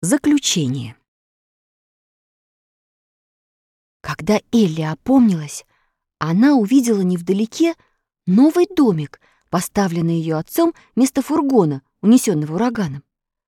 Заключение. Когда Элли опомнилась, она увидела невдалеке новый домик, поставленный ее отцом вместо фургона, унесенного ураганом.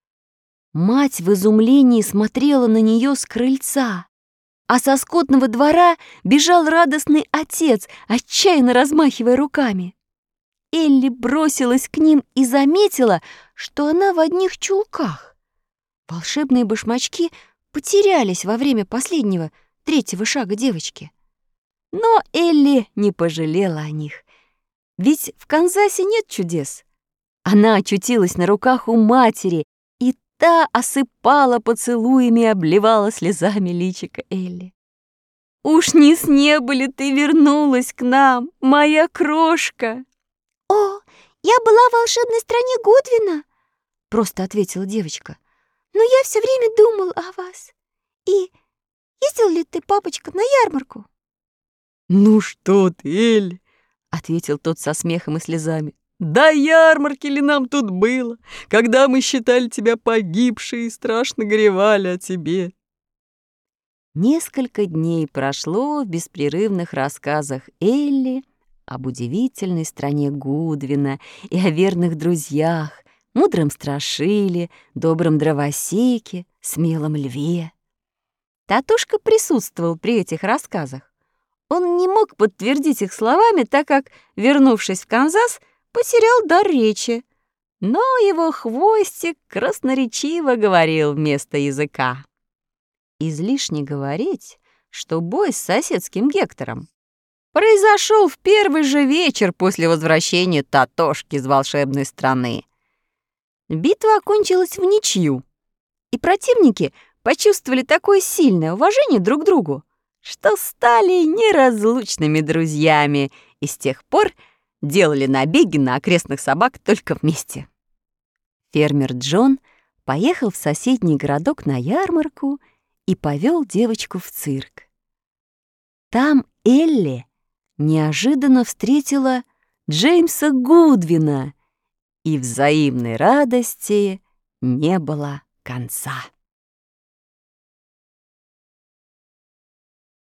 Мать в изумлении смотрела на нее с крыльца, а со скотного двора бежал радостный отец, отчаянно размахивая руками. Элли бросилась к ним и заметила, что она в одних чулках. Волшебные башмачки потерялись во время последнего, третьего шага девочки. Но Элли не пожалела о них, ведь в Канзасе нет чудес. Она очутилась на руках у матери, и та осыпала поцелуями и обливала слезами личико Элли. «Уж не с неба ли ты вернулась к нам, моя крошка?» «О, я была в волшебной стране Гудвина», — просто ответила девочка. «Но я все время думала о вас. И ездил ли ты, папочка, на ярмарку?» «Ну что ты, Элли», — ответил тот со смехом и слезами. «Да ярмарки ли нам тут было, когда мы считали тебя погибшей и страшно горевали о тебе?» Несколько дней прошло в беспрерывных рассказах Элли об удивительной стране Гудвина и о верных друзьях, мудром страшиле, добром дровосеке, смелом льве. Татушка присутствовал при этих рассказах. Он не мог подтвердить их словами, так как, вернувшись в Канзас, потерял дар речи. Но его хвостик красноречиво говорил вместо языка. Излишне говорить, что бой с соседским Гектором произошел в первый же вечер после возвращения Татошки из волшебной страны. Битва окончилась в ничью, и противники почувствовали такое сильное уважение друг к другу, что стали неразлучными друзьями и с тех пор делали набеги на окрестных собак только вместе. Фермер Джон поехал в соседний городок на ярмарку и повел девочку в цирк. Там Элли неожиданно встретила Джеймса Гудвина, и взаимной радости не было конца.